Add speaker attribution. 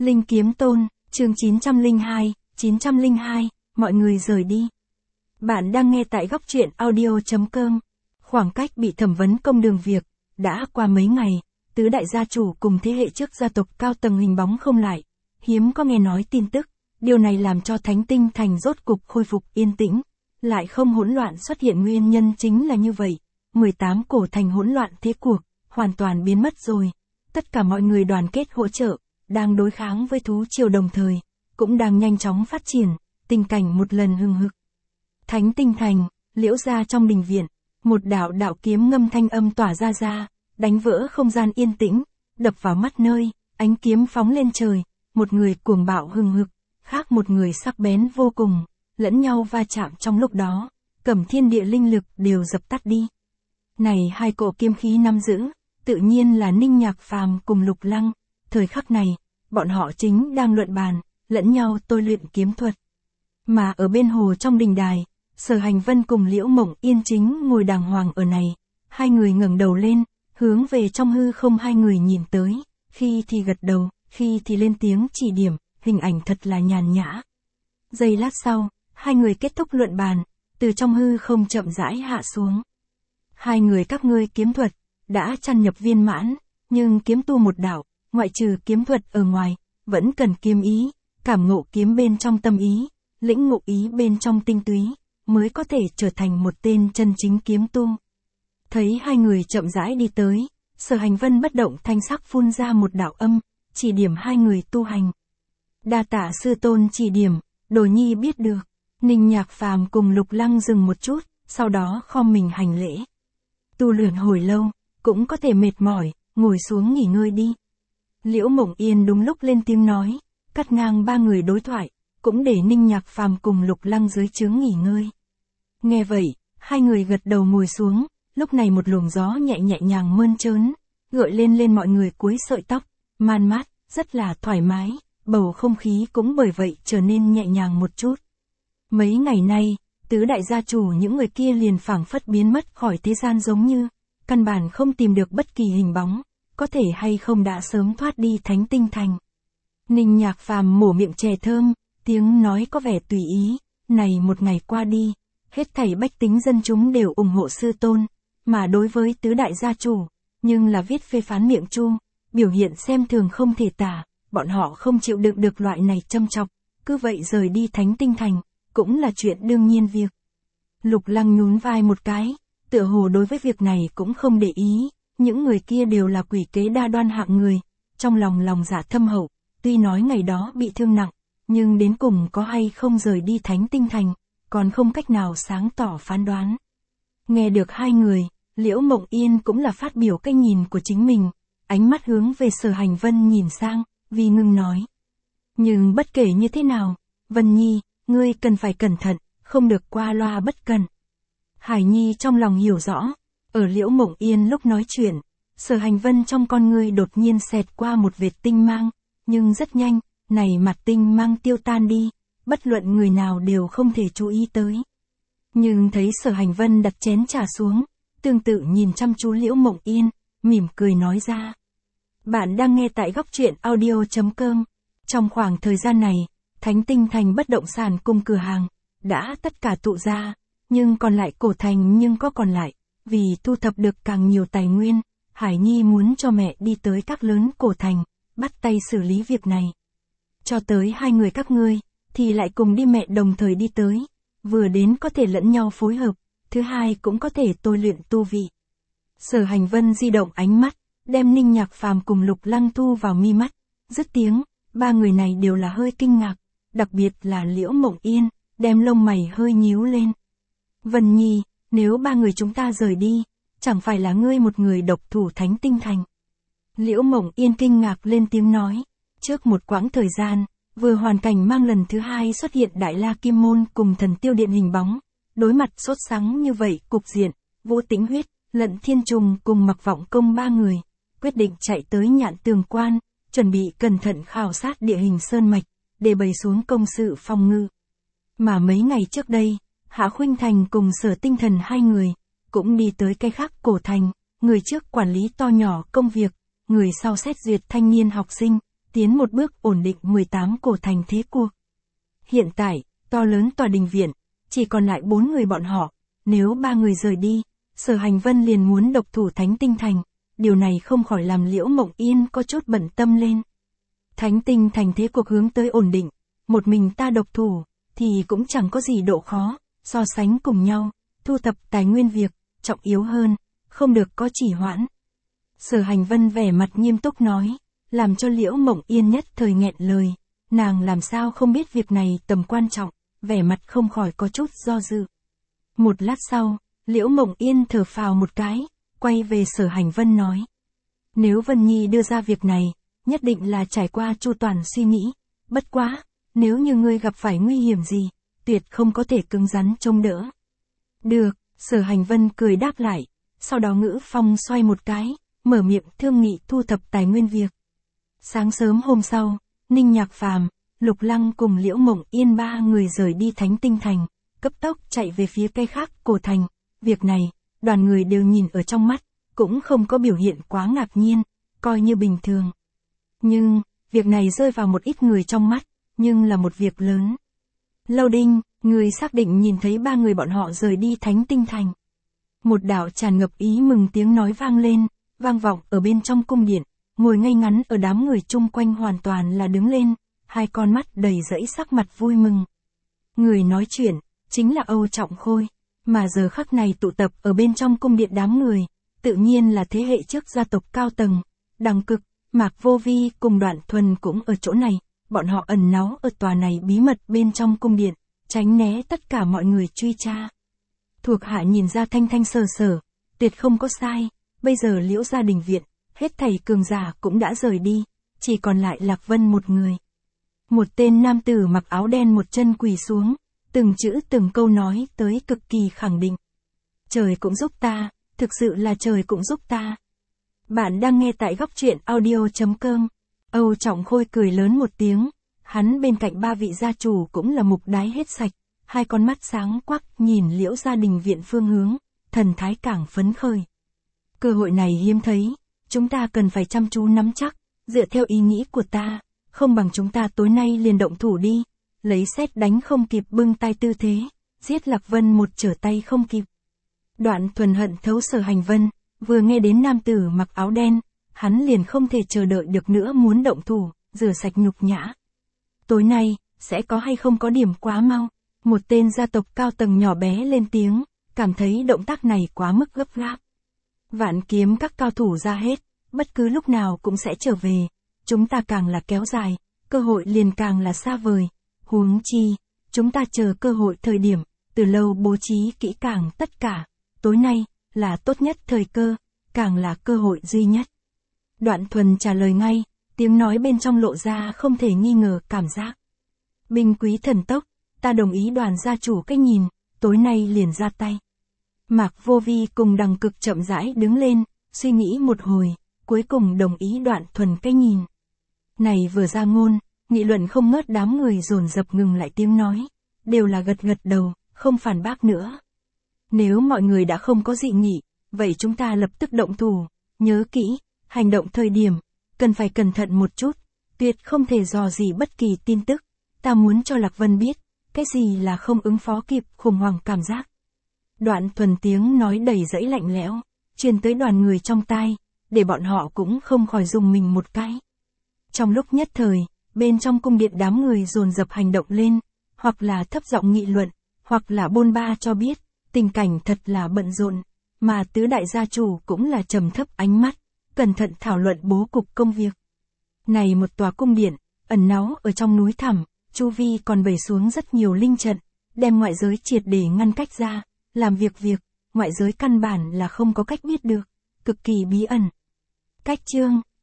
Speaker 1: Linh Kiếm Tôn, chương 902, mọi người rời đi. Bạn đang nghe tại góc truyện audio.com. Khoảng cách bị thẩm vấn công đường việc, đã qua mấy ngày, tứ đại gia chủ cùng thế hệ trước gia tộc cao tầng hình bóng không lại, hiếm có nghe nói tin tức, điều này làm cho Thánh Tinh Thành rốt cục khôi phục yên tĩnh, lại không hỗn loạn xuất hiện nguyên nhân chính là như vậy, 18 cổ thành hỗn loạn thế cuộc, hoàn toàn biến mất rồi, tất cả mọi người đoàn kết hỗ trợ, đang đối kháng với thú triều đồng thời, cũng đang nhanh chóng phát triển, tình cảnh một lần hừng hực. Thánh Tinh Thành, Liễu gia trong đình viện, một đạo kiếm ngâm thanh âm tỏa ra, đánh vỡ không gian yên tĩnh, đập vào mắt nơi, ánh kiếm phóng lên trời, một người cuồng bạo hừng hực, khác một người sắc bén vô cùng, lẫn nhau va chạm trong lúc đó, cẩm thiên địa linh lực đều dập tắt đi. Này hai cỗ kiếm khí nắm giữ, tự nhiên là Ninh Nhạc Phàm cùng Lục Lăng, thời khắc này, bọn họ chính đang luận bàn, lẫn nhau tôi luyện kiếm thuật. Mà ở bên hồ trong đình đài, Sở Hành Vân cùng Liễu Mộng Yên chính ngồi đàng hoàng ở này, hai người ngẩng đầu lên, hướng về trong hư không hai người nhìn tới, khi thì gật đầu, khi thì lên tiếng chỉ điểm, hình ảnh thật là nhàn nhã. Giây lát sau, hai người kết thúc luận bàn, từ trong hư không chậm rãi hạ xuống. Hai người các ngươi kiếm thuật, đã tràn nhập viên mãn, nhưng kiếm tu một đạo, ngoại trừ kiếm thuật ở ngoài, vẫn cần kiếm ý, cảm ngộ kiếm bên trong tâm ý, lĩnh ngộ ý bên trong tinh túy, mới có thể trở thành một tên chân chính kiếm tu. Thấy hai người chậm rãi đi tới, Sở Hành Vân bất động thanh sắc phun ra một đạo âm, chỉ điểm hai người tu hành. Đa tạ sư tôn chỉ điểm, đồ nhi biết được. Ninh Nhạc Phàm cùng Lục Lăng dừng một chút, sau đó khom mình hành lễ. Tu luyện hồi lâu, cũng có thể mệt mỏi, ngồi xuống nghỉ ngơi đi. Liễu Mộng Yên đúng lúc lên tiếng nói, cắt ngang ba người đối thoại, cũng để Ninh Nhạc Phàm cùng Lục Lăng dưới trướng nghỉ ngơi. Nghe vậy, hai người gật đầu ngồi xuống, lúc này một luồng gió nhẹ nhàng mơn trớn, gợi lên mọi người cuối sợi tóc, man mát, rất là thoải mái, bầu không khí cũng bởi vậy trở nên nhẹ nhàng một chút. Mấy ngày nay, tứ đại gia chủ những người kia liền phảng phất biến mất khỏi thế gian giống như, căn bản không tìm được bất kỳ hình bóng, có thể hay không đã sớm thoát đi Thánh Tinh Thành. Ninh Nhạc Phàm mổ miệng chè thơm, tiếng nói có vẻ tùy ý, này một ngày qua đi, hết thảy bách tính dân chúng đều ủng hộ sư tôn, mà đối với tứ đại gia chủ, nhưng là viết phê phán miệng chu, biểu hiện xem thường không thể tả, bọn họ không chịu đựng được loại này châm chọc, cứ vậy rời đi Thánh Tinh Thành, cũng là chuyện đương nhiên việc. Lục Lăng nhún vai một cái, tựa hồ đối với việc này cũng không để ý, những người kia đều là quỷ kế đa đoan hạng người, trong lòng dạ thâm hậu, tuy nói ngày đó bị thương nặng, nhưng đến cùng có hay không rời đi Thánh Tinh Thành, còn không cách nào sáng tỏ phán đoán. Nghe được hai người, Liễu Mộng Yên cũng là phát biểu cái nhìn của chính mình, ánh mắt hướng về Sở Hành Vân nhìn sang, vì ngưng nói. Nhưng bất kể như thế nào, Vân Nhi, ngươi cần phải cẩn thận, không được qua loa bất cẩn. Hải Nhi trong lòng hiểu rõ, ở Liễu Mộng Yên lúc nói chuyện, Sở Hành Vân trong con ngươi đột nhiên xẹt qua một vệt tinh mang, nhưng rất nhanh, này mặt tinh mang tiêu tan đi, bất luận người nào đều không thể chú ý tới. Nhưng thấy Sở Hành Vân đặt chén trà xuống, tương tự nhìn chăm chú Liễu Mộng Yên, mỉm cười nói ra. Bạn đang nghe tại góc truyện audio.com. Trong khoảng thời gian này, Thánh Tinh Thành bất động sản cùng cửa hàng, đã tất cả tụ ra, nhưng còn lại cổ thành nhưng có còn lại, vì thu thập được càng nhiều tài nguyên, Hải Nhi muốn cho mẹ đi tới các lớn cổ thành, bắt tay xử lý việc này. Cho tới hai người các ngươi, thì lại cùng đi mẹ đồng thời đi tới, vừa đến có thể lẫn nhau phối hợp, thứ hai cũng có thể tôi luyện tu vị. Sở Hành Vân di động ánh mắt, đem Ninh Nhạc Phàm cùng Lục Lăng thu vào mi mắt, dứt tiếng, ba người này đều là hơi kinh ngạc, đặc biệt là Liễu Mộng Yên, đem lông mày hơi nhíu lên. Vân Nhi, nếu ba người chúng ta rời đi, chẳng phải là ngươi một người độc thủ Thánh Tinh Thành. Liễu Mộng Yên kinh ngạc lên tiếng nói, trước một quãng thời gian, vừa hoàn cảnh mang lần thứ hai xuất hiện Đại La Kim Môn cùng Thần Tiêu Điện hình bóng, đối mặt sốt sắng như vậy cục diện, Vũ Tĩnh Huyết, Lận Thiên Trùng cùng Mặc Vọng Công ba người, quyết định chạy tới Nhạn Tường Quan, chuẩn bị cẩn thận khảo sát địa hình sơn mạch, để bày xuống công sự phòng ngự. Mà mấy ngày trước đây, Hạ Khuynh Thành cùng Sở Tinh Thần hai người, cũng đi tới cái khác cổ thành, người trước quản lý to nhỏ công việc, người sau xét duyệt thanh niên học sinh, tiến một bước ổn định 18 cổ thành thế cuộc. Hiện tại, to lớn tòa đình viện, chỉ còn lại 4 người bọn họ, nếu 3 người rời đi, Sở Hành Vân liền muốn độc thủ Thánh Tinh Thành, điều này không khỏi làm Liễu Mộng Yên có chút bận tâm lên. Thánh Tinh Thành thế cuộc hướng tới ổn định, một mình ta độc thủ, thì cũng chẳng có gì độ khó, so sánh cùng nhau, thu thập tài nguyên việc, trọng yếu hơn, không được có trì hoãn. Sở Hành Vân vẻ mặt nghiêm túc nói, làm cho Liễu Mộng Yên nhất thời nghẹn lời, nàng làm sao không biết việc này tầm quan trọng, vẻ mặt không khỏi có chút do dự. Một lát sau, Liễu Mộng Yên thở phào một cái, quay về Sở Hành Vân nói. Nếu Vân Nhi đưa ra việc này, nhất định là trải qua chu toàn suy nghĩ, bất quá, nếu như ngươi gặp phải nguy hiểm gì, tuyệt không có thể cứng rắn trông đỡ. Được, Sở Hành Vân cười đáp lại, sau đó ngữ phong xoay một cái, mở miệng thương nghị thu thập tài nguyên việc. Sáng sớm hôm sau, Ninh Nhạc Phàm, Lục Lăng cùng Liễu Mộng Yên 3 người rời đi Thánh Tinh Thành, cấp tốc chạy về phía cây khác cổ thành. Việc này, đoàn người đều nhìn ở trong mắt, cũng không có biểu hiện quá ngạc nhiên, coi như bình thường. Nhưng, việc này rơi vào một ít người trong mắt, nhưng là một việc lớn. Lâu Đinh, người xác định nhìn thấy 3 người bọn họ rời đi Thánh Tinh Thành. Một đạo tràn ngập ý mừng tiếng nói vang lên, vang vọng ở bên trong cung điện, ngồi ngay ngắn ở đám người chung quanh hoàn toàn là đứng lên, hai con mắt đầy rẫy sắc mặt vui mừng. Người nói chuyện, chính là Âu Trọng Khôi, mà giờ khắc này tụ tập ở bên trong cung điện đám người, tự nhiên là thế hệ trước gia tộc cao tầng, Đằng Cực, Mạc Vô Vi cùng Đoạn Thuần cũng ở chỗ này, bọn họ ẩn náu ở tòa này bí mật bên trong cung điện, tránh né tất cả mọi người truy tra. Thuộc hạ nhìn ra thanh thanh sờ sờ, tuyệt không có sai, bây giờ Liễu gia đình viện, hết thảy cường giả cũng đã rời đi, chỉ còn lại Lạc Vân một người. Một tên nam tử mặc áo đen một chân quỳ xuống, từng chữ từng câu nói tới cực kỳ khẳng định. Trời cũng giúp ta, thực sự là trời cũng giúp ta. Bạn đang nghe tại góc truyện audio.com. Âu Trọng Khôi cười lớn một tiếng, hắn bên cạnh 3 vị gia chủ cũng là mục đái hết sạch, hai con mắt sáng quắc nhìn Liễu gia đình viện phương hướng, thần thái càng phấn khởi. Cơ hội này hiếm thấy, chúng ta cần phải chăm chú nắm chắc, dựa theo ý nghĩ của ta, không bằng chúng ta tối nay liền động thủ đi, lấy sét đánh không kịp bưng tay tư thế, giết Lạc Vân một trở tay không kịp. Đoạn Thuần hận thấu Sở Hành Vân, vừa nghe đến nam tử mặc áo đen, hắn liền không thể chờ đợi được nữa muốn động thủ, rửa sạch nhục nhã. Tối nay, sẽ có hay không có điểm quá mau, một tên gia tộc cao tầng nhỏ bé lên tiếng, cảm thấy động tác này quá mức gấp gáp. Vạn kiếm các cao thủ ra hết, bất cứ lúc nào cũng sẽ trở về, chúng ta càng là kéo dài, cơ hội liền càng là xa vời, huống chi, chúng ta chờ cơ hội thời điểm, từ lâu bố trí kỹ càng tất cả, tối nay, là tốt nhất thời cơ, càng là cơ hội duy nhất. Đoạn Thuần trả lời ngay, tiếng nói bên trong lộ ra không thể nghi ngờ cảm giác. Binh quý thần tốc, ta đồng ý Đoàn gia chủ cách nhìn, tối nay liền ra tay. Mạc Vô Vi cùng Đằng Cực chậm rãi đứng lên, suy nghĩ một hồi, cuối cùng đồng ý Đoạn Thuần cách nhìn. Này vừa ra ngôn, nghị luận không ngớt đám người dồn dập ngừng lại tiếng nói, đều là gật gật đầu, không phản bác nữa. Nếu mọi người đã không có dị nghị, vậy chúng ta lập tức động thủ, nhớ kỹ, hành động thời điểm, cần phải cẩn thận một chút, tuyệt không thể dò dỉ bất kỳ tin tức, ta muốn cho Lạc Vân biết, cái gì là không ứng phó kịp khủng hoảng cảm giác. Đoạn Thuần tiếng nói đầy rẫy lạnh lẽo, truyền tới đoàn người trong tai, để bọn họ cũng không khỏi dùng mình một cái. Trong lúc nhất thời, bên trong cung điện đám người dồn dập hành động lên, hoặc là thấp giọng nghị luận, hoặc là bôn ba cho biết, tình cảnh thật là bận rộn, mà tứ đại gia chủ cũng là trầm thấp ánh mắt, cẩn thận thảo luận bố cục công việc. Này một tòa cung điện, ẩn náu ở trong núi thẳm, chu vi còn bày xuống rất nhiều linh trận, đem ngoại giới triệt để ngăn cách ra, làm việc ngoại giới căn bản là không có cách biết được, cực kỳ bí ẩn. Cách chương